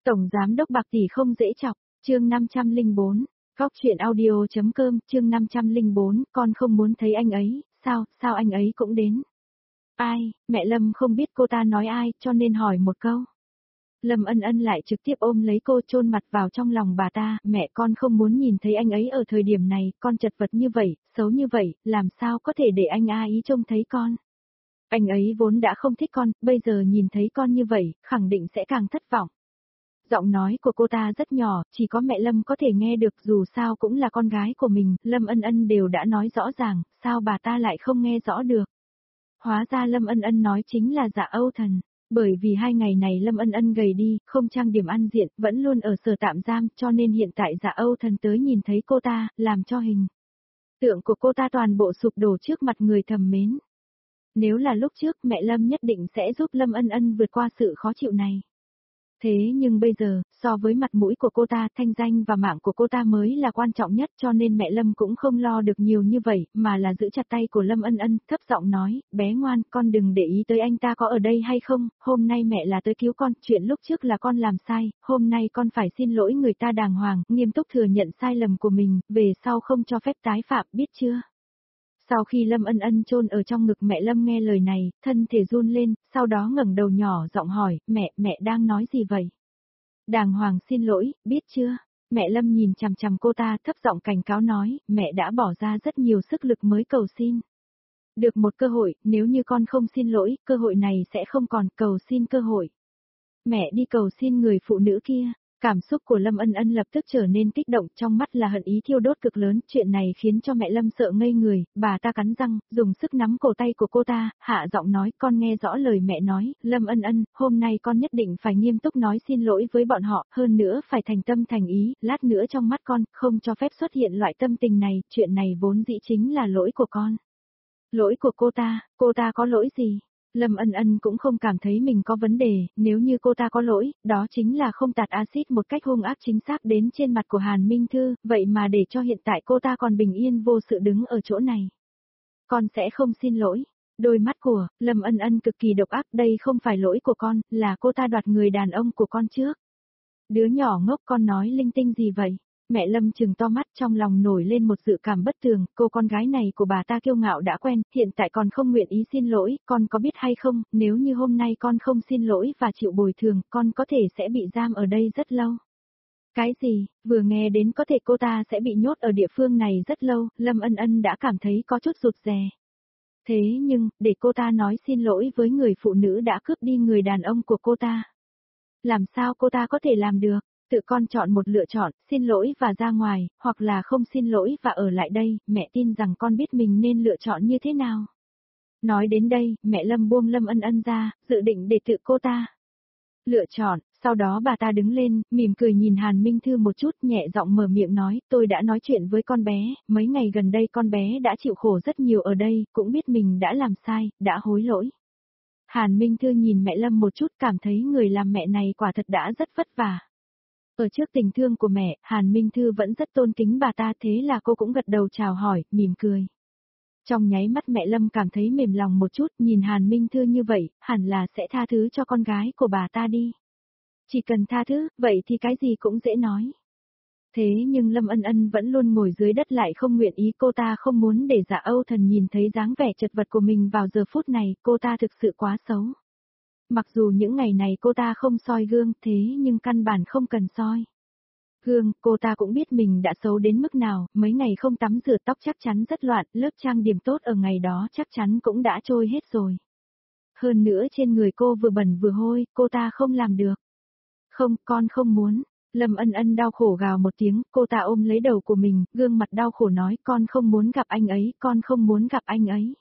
Tổng giám đốc Bạc tỷ không dễ chọc, chương 504, Góc truyện audio.com, chương 504, con không muốn thấy anh ấy, sao anh ấy cũng đến. Ai, mẹ Lâm không biết cô ta nói ai, cho nên hỏi một câu. Lâm Ân Ân lại trực tiếp ôm lấy cô chôn mặt vào trong lòng bà ta, mẹ con không muốn nhìn thấy anh ấy ở thời điểm này, con chật vật như vậy, xấu như vậy, làm sao có thể để anh ý trông thấy con. Anh ấy vốn đã không thích con, bây giờ nhìn thấy con như vậy, khẳng định sẽ càng thất vọng. Giọng nói của cô ta rất nhỏ, chỉ có mẹ Lâm có thể nghe được, dù sao cũng là con gái của mình, Lâm Ân Ân đều đã nói rõ ràng, sao bà ta lại không nghe rõ được. Hóa ra Lâm Ân Ân nói chính là Dạ Âu Thần, bởi vì 2 ngày này Lâm Ân Ân gầy đi, không trang điểm ăn diện, vẫn luôn ở sở tạm giam, cho nên hiện tại Dạ Âu Thần tới nhìn thấy cô ta, làm cho hình tượng của cô ta toàn bộ sụp đổ trước mặt người thầm mến. Nếu là lúc trước, mẹ Lâm nhất định sẽ giúp Lâm Ân Ân vượt qua sự khó chịu này. Thế nhưng bây giờ, so với mặt mũi của cô ta, thanh danh và mạng của cô ta mới là quan trọng nhất, cho nên mẹ Lâm cũng không lo được nhiều như vậy, mà là giữ chặt tay của Lâm Ân Ân, thấp giọng nói, bé ngoan, con đừng để ý tới anh ta có ở đây hay không, hôm nay mẹ là tới cứu con, chuyện lúc trước là con làm sai, hôm nay con phải xin lỗi người ta đàng hoàng, nghiêm túc thừa nhận sai lầm của mình, về sau không cho phép tái phạm, biết chưa? Sau khi Lâm Ân Ân chôn ở trong ngực mẹ Lâm nghe lời này, thân thể run lên, sau đó ngẩng đầu nhỏ giọng hỏi, mẹ đang nói gì vậy? Đàng hoàng xin lỗi, biết chưa? Mẹ Lâm nhìn chằm chằm cô ta thấp giọng cảnh cáo nói, mẹ đã bỏ ra rất nhiều sức lực mới cầu xin. Được một cơ hội, nếu như con không xin lỗi, cơ hội này sẽ không còn, cầu xin cơ hội. Mẹ đi cầu xin người phụ nữ kia. Cảm xúc của Lâm Ân Ân lập tức trở nên kích động, trong mắt là hận ý thiêu đốt cực lớn, chuyện này khiến cho mẹ Lâm sợ ngây người, bà ta cắn răng, dùng sức nắm cổ tay của cô ta, hạ giọng nói, con nghe rõ lời mẹ nói, Lâm Ân Ân, hôm nay con nhất định phải nghiêm túc nói xin lỗi với bọn họ, hơn nữa phải thành tâm thành ý, lát nữa trong mắt con, không cho phép xuất hiện loại tâm tình này, chuyện này vốn dĩ chính là lỗi của con. Lỗi của cô ta có lỗi gì? Lâm Ân Ân cũng không cảm thấy mình có vấn đề, nếu như cô ta có lỗi, đó chính là không tạt axit một cách hung ác chính xác đến trên mặt của Hàn Minh Thư, vậy mà để cho hiện tại cô ta còn bình yên vô sự đứng ở chỗ này. Con sẽ không xin lỗi. Đôi mắt của Lâm Ân Ân cực kỳ độc ác, đây không phải lỗi của con, là cô ta đoạt người đàn ông của con trước. Đứa nhỏ ngốc, con nói linh tinh gì vậy? Mẹ Lâm trừng to mắt, trong lòng nổi lên một dự cảm bất tường, cô con gái này của bà ta kiêu ngạo đã quen, hiện tại còn không nguyện ý xin lỗi, con có biết hay không, nếu như hôm nay con không xin lỗi và chịu bồi thường, con có thể sẽ bị giam ở đây rất lâu. Cái gì, vừa nghe đến có thể cô ta sẽ bị nhốt ở địa phương này rất lâu, Lâm Ân Ân đã cảm thấy có chút rụt rè. Thế nhưng, để cô ta nói xin lỗi với người phụ nữ đã cướp đi người đàn ông của cô ta. Làm sao cô ta có thể làm được? Tự con chọn một lựa chọn, xin lỗi và ra ngoài, hoặc là không xin lỗi và ở lại đây, mẹ tin rằng con biết mình nên lựa chọn như thế nào. Nói đến đây, mẹ Lâm buông Lâm Ân Ân ra, dự định để tự cô ta lựa chọn, sau đó bà ta đứng lên, mỉm cười nhìn Hàn Minh Thư một chút, nhẹ giọng mở miệng nói, tôi đã nói chuyện với con bé, mấy ngày gần đây con bé đã chịu khổ rất nhiều ở đây, cũng biết mình đã làm sai, đã hối lỗi. Hàn Minh Thư nhìn mẹ Lâm một chút, cảm thấy người làm mẹ này quả thật đã rất vất vả. Ở trước tình thương của mẹ, Hàn Minh Thư vẫn rất tôn kính bà ta, thế là cô cũng gật đầu chào hỏi, mỉm cười. Trong nháy mắt mẹ Lâm cảm thấy mềm lòng một chút, nhìn Hàn Minh Thư như vậy, hẳn là sẽ tha thứ cho con gái của bà ta đi. Chỉ cần tha thứ, vậy thì cái gì cũng dễ nói. Thế nhưng Lâm Ân Ân vẫn luôn ngồi dưới đất lại không nguyện ý, cô ta không muốn để Dạ Âu Thần nhìn thấy dáng vẻ chật vật của mình vào giờ phút này, cô ta thực sự quá xấu. Mặc dù những ngày này cô ta không soi gương, thế nhưng căn bản không cần soi gương, cô ta cũng biết mình đã xấu đến mức nào, mấy ngày không tắm rửa tóc chắc chắn rất loạn, lớp trang điểm tốt ở ngày đó chắc chắn cũng đã trôi hết rồi. Hơn nữa trên người cô vừa bẩn vừa hôi, cô ta không làm được. Không, con không muốn. Lâm Ân Ân đau khổ gào một tiếng, cô ta ôm lấy đầu của mình, gương mặt đau khổ nói, con không muốn gặp anh ấy, con không muốn gặp anh ấy.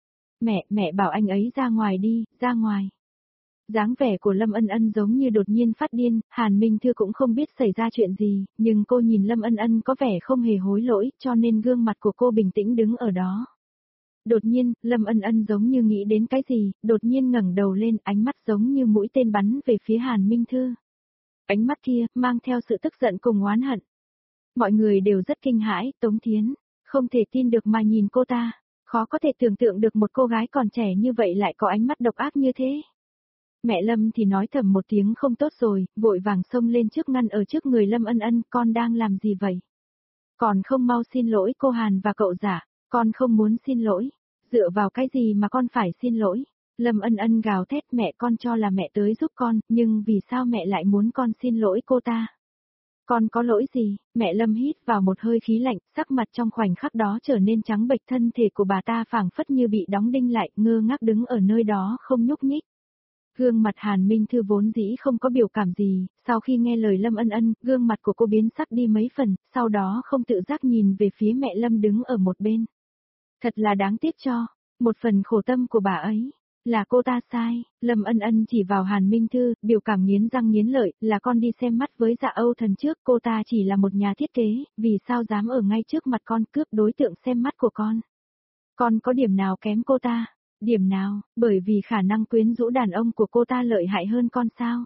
Mẹ bảo anh ấy ra ngoài đi, ra ngoài. Dáng vẻ của Lâm Ân Ân giống như đột nhiên phát điên, Hàn Minh Thư cũng không biết xảy ra chuyện gì, nhưng cô nhìn Lâm Ân Ân có vẻ không hề hối lỗi, cho nên gương mặt của cô bình tĩnh đứng ở đó. Đột nhiên, Lâm Ân Ân giống như nghĩ đến cái gì, đột nhiên ngẩng đầu lên, ánh mắt giống như mũi tên bắn về phía Hàn Minh Thư. Ánh mắt kia, mang theo sự tức giận cùng oán hận. Mọi người đều rất kinh hãi, Tống Thiến, không thể tin được mà nhìn cô ta, khó có thể tưởng tượng được một cô gái còn trẻ như vậy lại có ánh mắt độc ác như thế. Mẹ Lâm thì nói thầm một tiếng không tốt rồi, vội vàng xông lên trước ngăn ở trước người Lâm Ân Ân, con đang làm gì vậy? Còn không mau xin lỗi cô Hàn và cậu giả, con không muốn xin lỗi. Dựa vào cái gì mà con phải xin lỗi? Lâm Ân Ân gào thét, mẹ con cho là mẹ tới giúp con, nhưng vì sao mẹ lại muốn con xin lỗi cô ta? Con có lỗi gì? Mẹ Lâm hít vào một hơi khí lạnh, sắc mặt trong khoảnh khắc đó trở nên trắng bệch, thân thể của bà ta phảng phất như bị đóng đinh lại, ngơ ngác đứng ở nơi đó không nhúc nhích. Gương mặt Hàn Minh Thư vốn dĩ không có biểu cảm gì, sau khi nghe lời Lâm Ân Ân, gương mặt của cô biến sắc đi mấy phần, sau đó không tự giác nhìn về phía mẹ Lâm đứng ở một bên. Thật là đáng tiếc cho, một phần khổ tâm của bà ấy. Là cô ta sai, Lâm Ân Ân chỉ vào Hàn Minh Thư, biểu cảm nghiến răng nghiến lợi, là con đi xem mắt với Dạ Âu Thần trước, cô ta chỉ là một nhà thiết kế, vì sao dám ở ngay trước mặt con cướp đối tượng xem mắt của con. Con có điểm nào kém cô ta? Điểm nào, bởi vì khả năng quyến rũ đàn ông của cô ta lợi hại hơn con sao?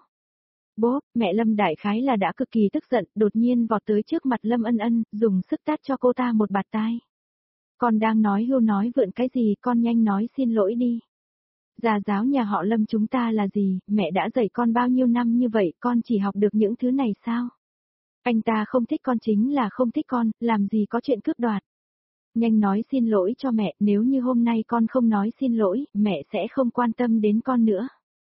Bố, mẹ Lâm đại khái là đã cực kỳ tức giận, đột nhiên vọt tới trước mặt Lâm Ân Ân, dùng sức tát cho cô ta một bạt tai. Con đang nói hưu nói vượn cái gì, con nhanh nói xin lỗi đi. Gia giáo nhà họ Lâm chúng ta là gì, mẹ đã dạy con bao nhiêu năm như vậy, con chỉ học được những thứ này sao? Anh ta không thích con chính là không thích con, làm gì có chuyện cướp đoạt. Nhanh nói xin lỗi cho mẹ, nếu như hôm nay con không nói xin lỗi, mẹ sẽ không quan tâm đến con nữa.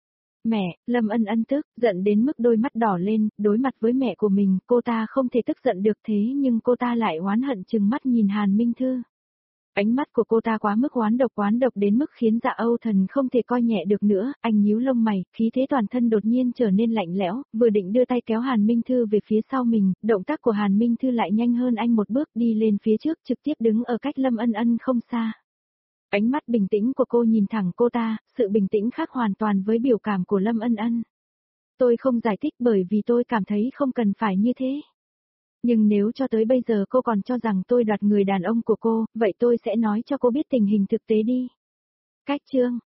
Mẹ, Lâm Ân Ân tức, giận đến mức đôi mắt đỏ lên, đối mặt với mẹ của mình, cô ta không thể tức giận được thế nhưng cô ta lại oán hận chừng mắt nhìn Hàn Minh Thư. Ánh mắt của cô ta quá mức oán độc đến mức khiến Dạ Âu Thần không thể coi nhẹ được nữa, anh nhíu lông mày, khí thế toàn thân đột nhiên trở nên lạnh lẽo, vừa định đưa tay kéo Hàn Minh Thư về phía sau mình, động tác của Hàn Minh Thư lại nhanh hơn anh một bước đi lên phía trước trực tiếp đứng ở cách Lâm Ân Ân không xa. Ánh mắt bình tĩnh của cô nhìn thẳng cô ta, sự bình tĩnh khác hoàn toàn với biểu cảm của Lâm Ân Ân. Tôi không giải thích bởi vì tôi cảm thấy không cần phải như thế. Nhưng nếu cho tới bây giờ cô còn cho rằng tôi đoạt người đàn ông của cô, vậy tôi sẽ nói cho cô biết tình hình thực tế đi. Cách chương